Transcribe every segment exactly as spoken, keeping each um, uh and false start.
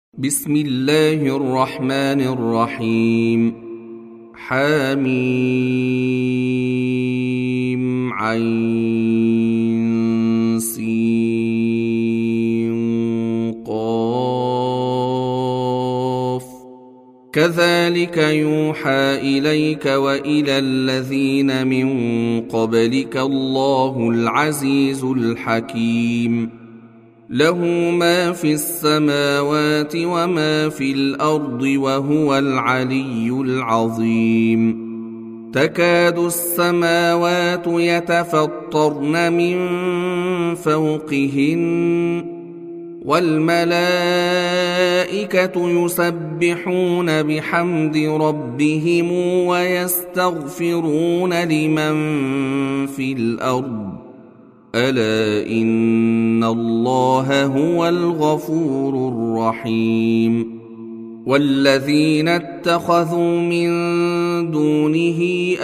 بسم الله الرحمن الرحيم. حميم عين سين قاف كذلك يوحى إليك وإلى الذين من قبلك الله العزيز الحكيم. له ما في السماوات وما في الأرض وهو العلي العظيم. تكاد السماوات يتفطرن من فوقهن والملائكة يسبحون بحمد ربهم ويستغفرون لمن في الأرض ألا إن الله هو الغفور الرحيم. والذين اتخذوا من دونه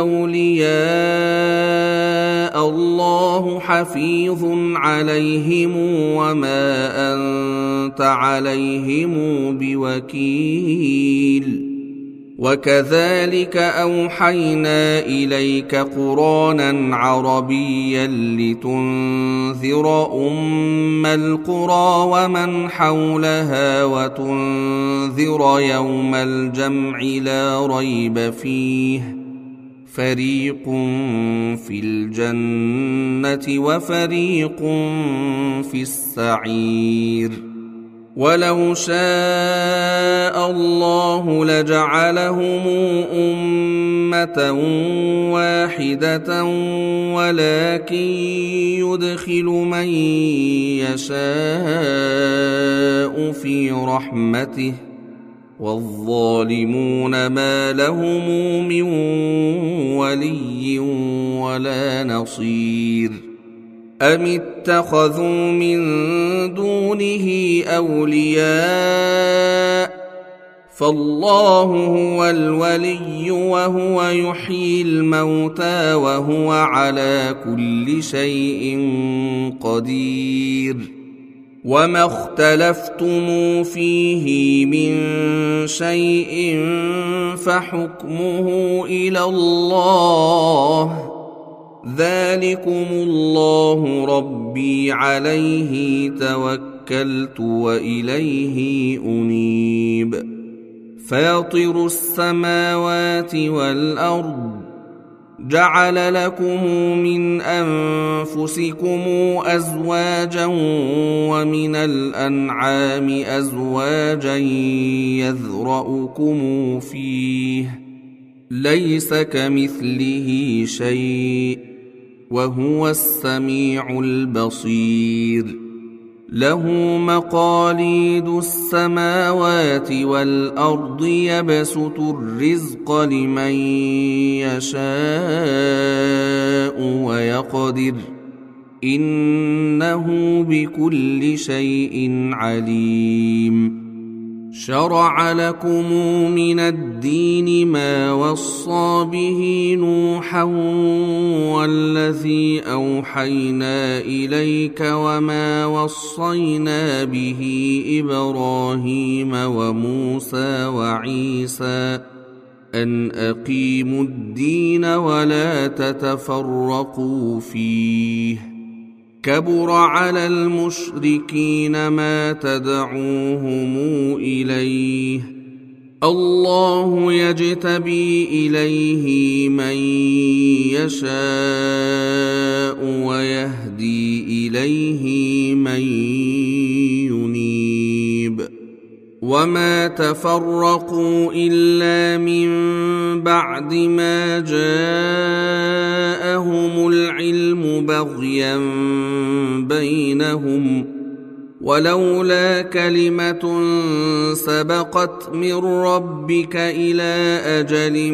أولياء الله حفيظ عليهم وما أنت عليهم بوكيل. وكذلك أوحينا إليك قرآنا عربيا لتنذر أم القرى ومن حولها وتنذر يوم الجمع لا ريب فيه فريق في الجنة وفريق في السعير. ولو شاء الله لجعلهم أمة واحدة ولكن يدخل من يشاء في رحمته والظالمون ما لهم من ولي ولا نصير. أم اتخذوا من دونه أولياء فالله هو الولي وهو يحيي الموتى وهو على كل شيء قدير. وما اختلفتم فيه من شيء فحكمه إلى الله ذلكم الله ربي عليه توكلت وإليه أنيب. فاطر السماوات والأرض جعل لكم من أنفسكم أزواجا ومن الأنعام أزواجا يذرأكم فيه ليس كمثله شيء وهو السميع البصير. له مقاليد السماوات والأرض يبسط الرزق لمن يشاء ويقدر إنه بكل شيء عليم. شرع لكم من الدين ما وصى به نوحا والذي أوحينا إليك وما وصينا به إبراهيم وموسى وعيسى أن أقيموا الدين ولا تتفرقوا فيه. كبر على المشركين ما تدعوهم إليه الله يجتبي إليه من يشاء ويهدي إليه من ينيب. وما تفرقوا إلا من بعد ما جاءهم العلم بغيا بينهم ولولا كلمة سبقت من ربك إلى أجل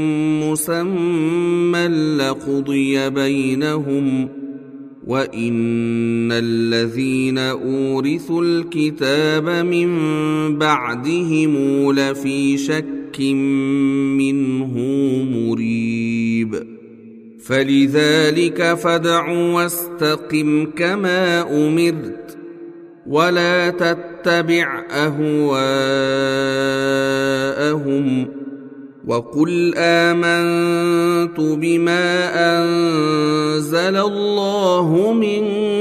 مسمى لقضي بينهم وإن الذين أورثوا الكتاب من بعدهم لفي شك منه مريب. فلذلك فادع واستقم كما أمرت ولا تتبع أهواءهم وقل آمنت بما أنزل الله من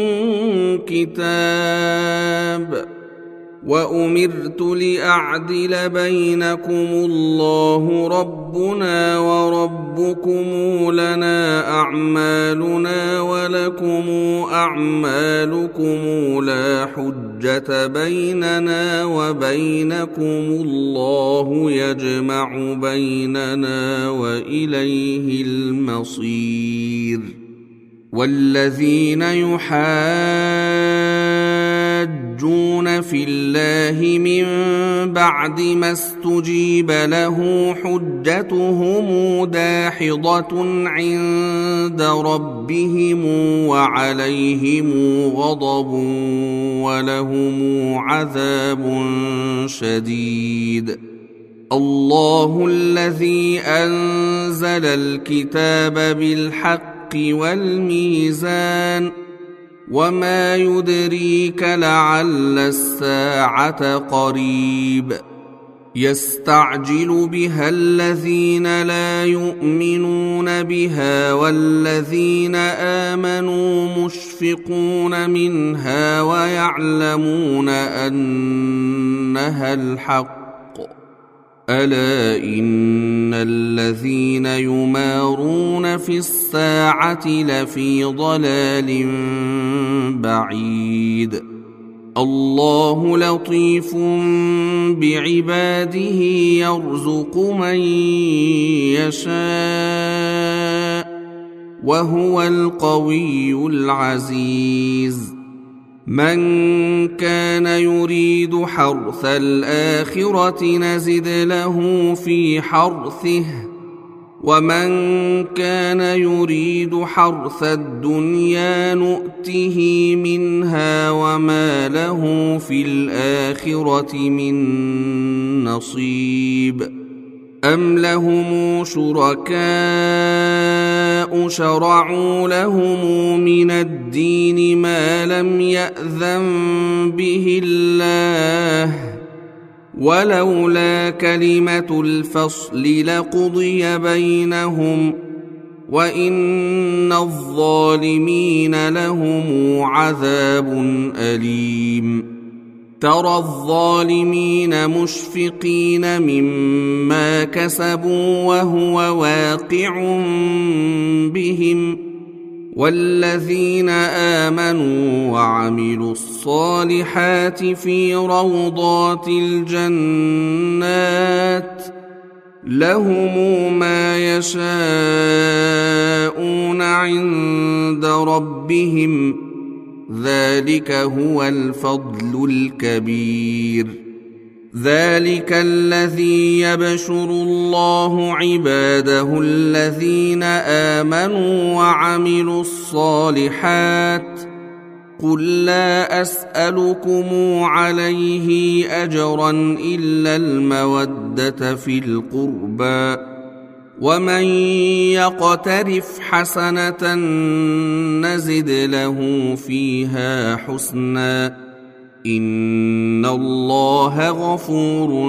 كتاب وأمرت لأعدل بينكم الله ربنا وربكم لنا أعمالنا ولكم أعمالكم لا حجة بيننا وبينكم الله يجمع بيننا وإليه المصير والذين يحاجون في الله من بعد ما استجيب له حجتهم داحضة عند ربهم وعليهم غضب ولهم عذاب شديد. الله الذي أنزل الكتاب بالحق والميزان وما يدريك لعل الساعة قريب يستعجل بها الذين لا يؤمنون بها والذين آمنوا مشفقون منها ويعلمون أنها الحق ألا إن الذين يمارون في الساعة لفي ضلال بعيد. الله لطيف بعباده يرزق من يشاء وهو القوي العزيز. من كان يريد حرث الآخرة نزد له في حرثه ومن كان يريد حرث الدنيا نؤته منها وما له في الآخرة من نصيب. أم لهم شركاء شرعوا لهم من الدين ما لم يأذن به الله ولولا كلمة الفصل لقضي بينهم وإن الظالمين لهم عذاب أليم. ترى الظالمين مشفقين مما كسبوا وهو واقع بهم والذين آمنوا وعملوا الصالحات في روضات الجنات لهم ما يشاءون عند ربهم ذلك هو الفضل الكبير. ذلك الذي يبشر الله عباده الذين آمنوا وعملوا الصالحات قل لا أسألكم عليه أجرا إلا المودة في القربى ومن يقترف حسنة نزد له فيها حسنا إن الله غفور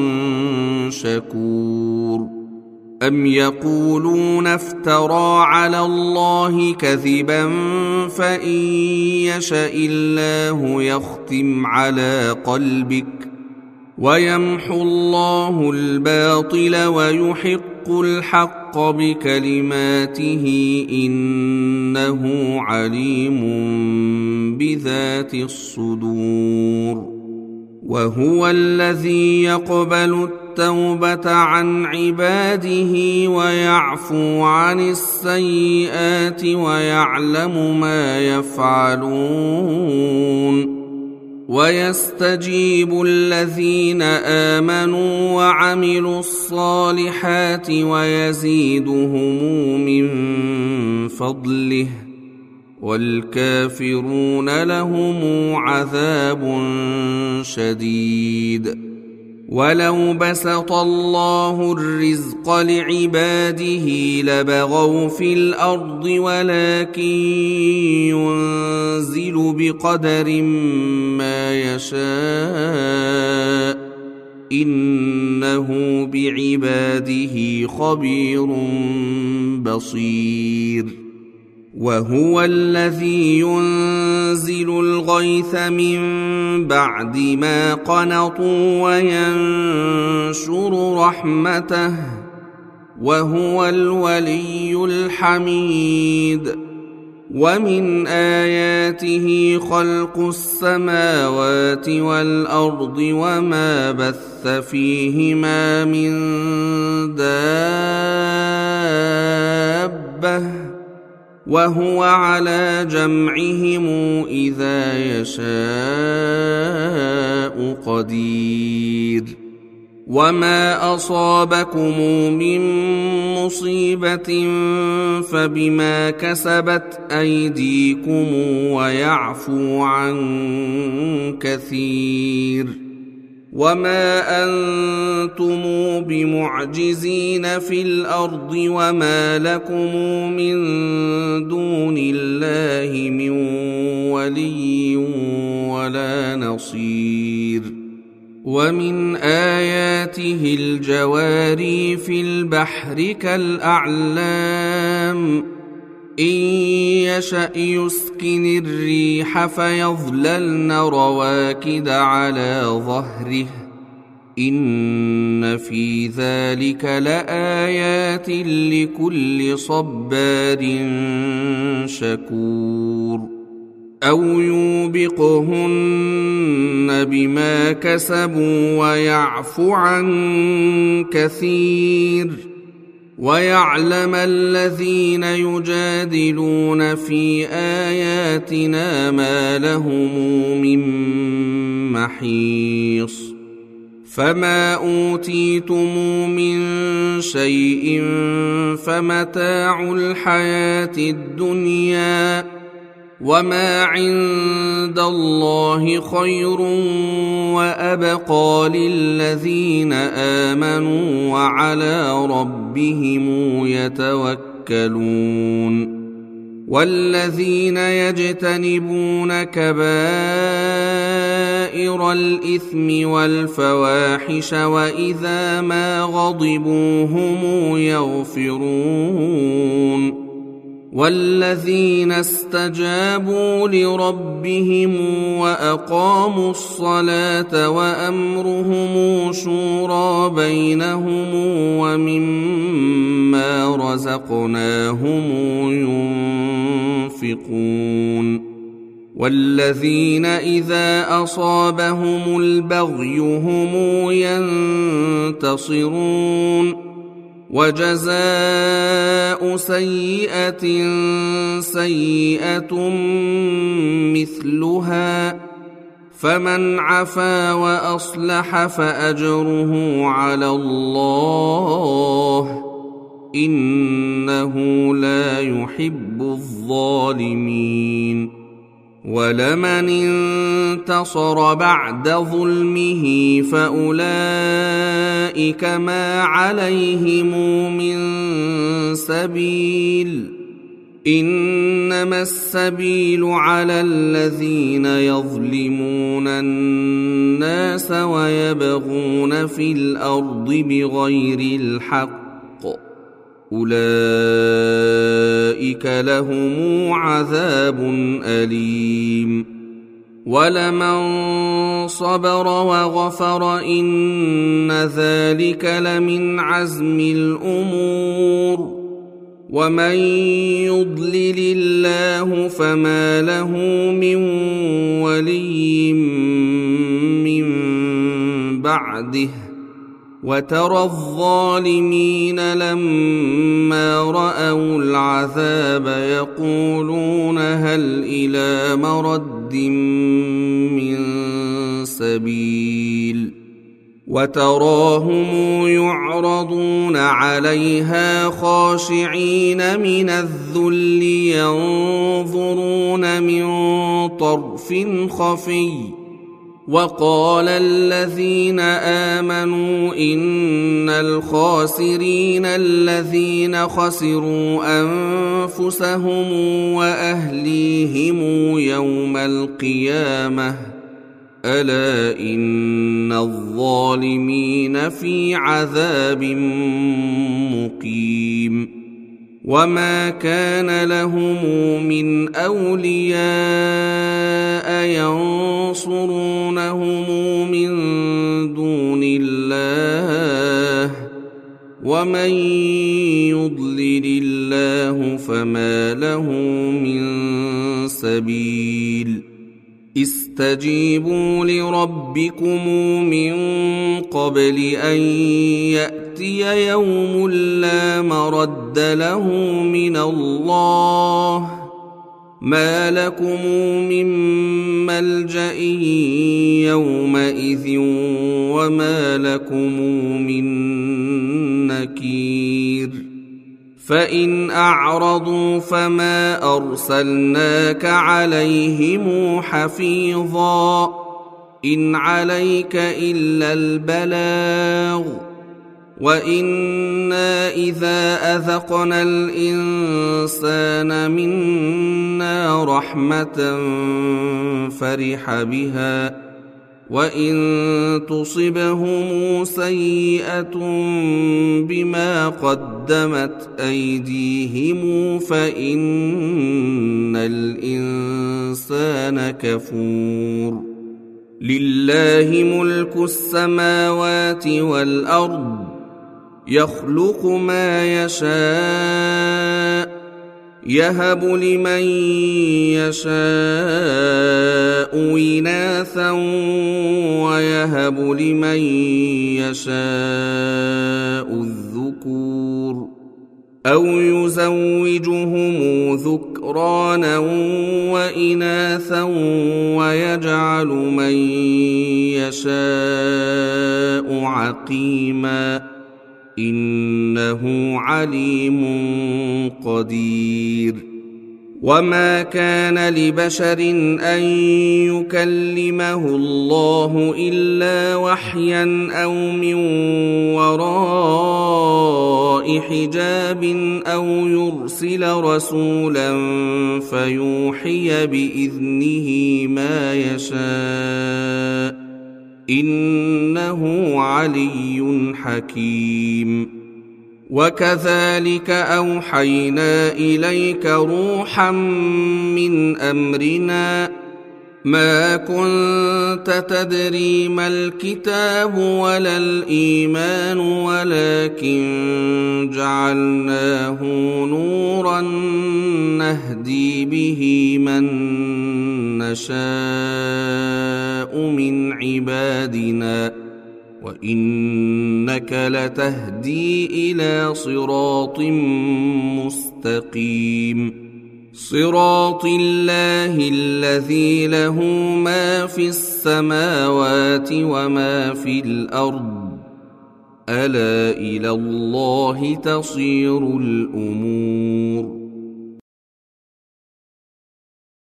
شكور. أم يقولون افترى على الله كذبا فإن يشأ الله يختم على قلبك ويمحو الله الباطل ويحق الحق بكلماته إنه عليم بذات الصدور. وهو الذي يقبل التوبة عن عباده ويعفو عن السيئات ويعلم ما يفعلون ويستجيب الذين آمنوا وعملوا الصالحات ويزيدهم من فضله والكافرون لهم عذاب شديد. ولو بسط الله الرزق لعباده لبغوا في الأرض ولكن ينزل بقدر ما يشاء إنه بعباده خبير بصير وهو الذي ينزل الغيث من بعد ما قنطوا وينشر رحمته وهو الولي الحميد ومن آياته خلق السماوات والأرض وما بث فيهما من دابة وهو على جمعهم إذا يشاء قدير وما أصابكم من مصيبة فبما كسبت أيديكم ويعفو عن كثير وما أنتم بمعجزين في الأرض وما لكم من دون الله من ولي ولا نصير ومن آياته الجواري في البحر كالأعلام إن يشأ يسكن الريح فيظللن رواكد على ظهره إن في ذلك لآيات لكل صبار شكور أو يوبقهن بما كسبوا ويعفو عن كثير ويعلم الذين يجادلون في آياتنا ما لهم من محيص فما أوتيتم من شيء فمتاع الحياة الدنيا وما عند الله خير وأبقى للذين آمنوا وعلى ربهم يتوكلون والذين يجتنبون كبائر الإثم والفواحش وإذا ما غضبوا هم يغفرون والذين استجابوا لربهم وأقاموا الصلاة وأمرهم شورى بينهم ومما رزقناهم ينفقون والذين إذا أصابهم البغي هم ينتصرون وجزاء سيئة سيئة مثلها فمن عفا وأصلح فأجره على الله إنه لا يحب الظالمين ولمن انتصر بعد ظلمه فأولئك ما عليهم من سبيل إنما السبيل على الذين يظلمون الناس ويبغون في الأرض بغير الحق أولئك لهم عذاب أليم ولمن صبر وغفر إن ذلك لمن عزم الأمور ومن يضلل الله فما له من ولي من بعده وترى الظالمين لما رأوا العذاب يقولون هل إلى مرد من سبيل وتراهم يعرضون عليها خاشعين من الذل ينظرون من طرف خفي وقال الذين آمنوا إن الخاسرين الذين خسروا أنفسهم وأهليهم يوم القيامة ألا إن الظالمين في عذاب مقيم وما كان لهم من أولياء ينصرونهم من دون الله ومن يضلل الله فما له من سبيل استجيبوا لربكم من قبل أن يأتي يوم لا مرد له من الله ما لكم من ملجأ يومئذ وما لكم من نكير فإن أعرضوا فما أرسلناك عليهم حفيظا إن عليك إلا البلاغ وإنا إذا أذقنا الإنسان منا رحمة فرح بها وإن تصبهم سيئة بما قدمت أيديهم فإن الإنسان كفور لله ملك السماوات والأرض يخلق ما يشاء يهب لمن يشاء إناثا ويهب لمن يشاء الذكور أو يزوجهم ذكرانا وإناثا ويجعل من يشاء عقيما إنه عليم قدير وما كان لبشر أن يكلمه الله إلا وحيا أو من وراء حجاب أو يرسل رسولا فيوحي بإذنه ما يشاء إنه علي حكيم وكذلك أوحينا إليك روحا من أمرنا ما كنت تدري ما الكتاب ولا الإيمان ولكن جعلناه نورا نهدي به من نشاء من عبادنا وإنك لتهدي إلى صراط مستقيم صراط الله الذي له ما في السماوات وما في الأرض ألا إلى الله تصير الأمور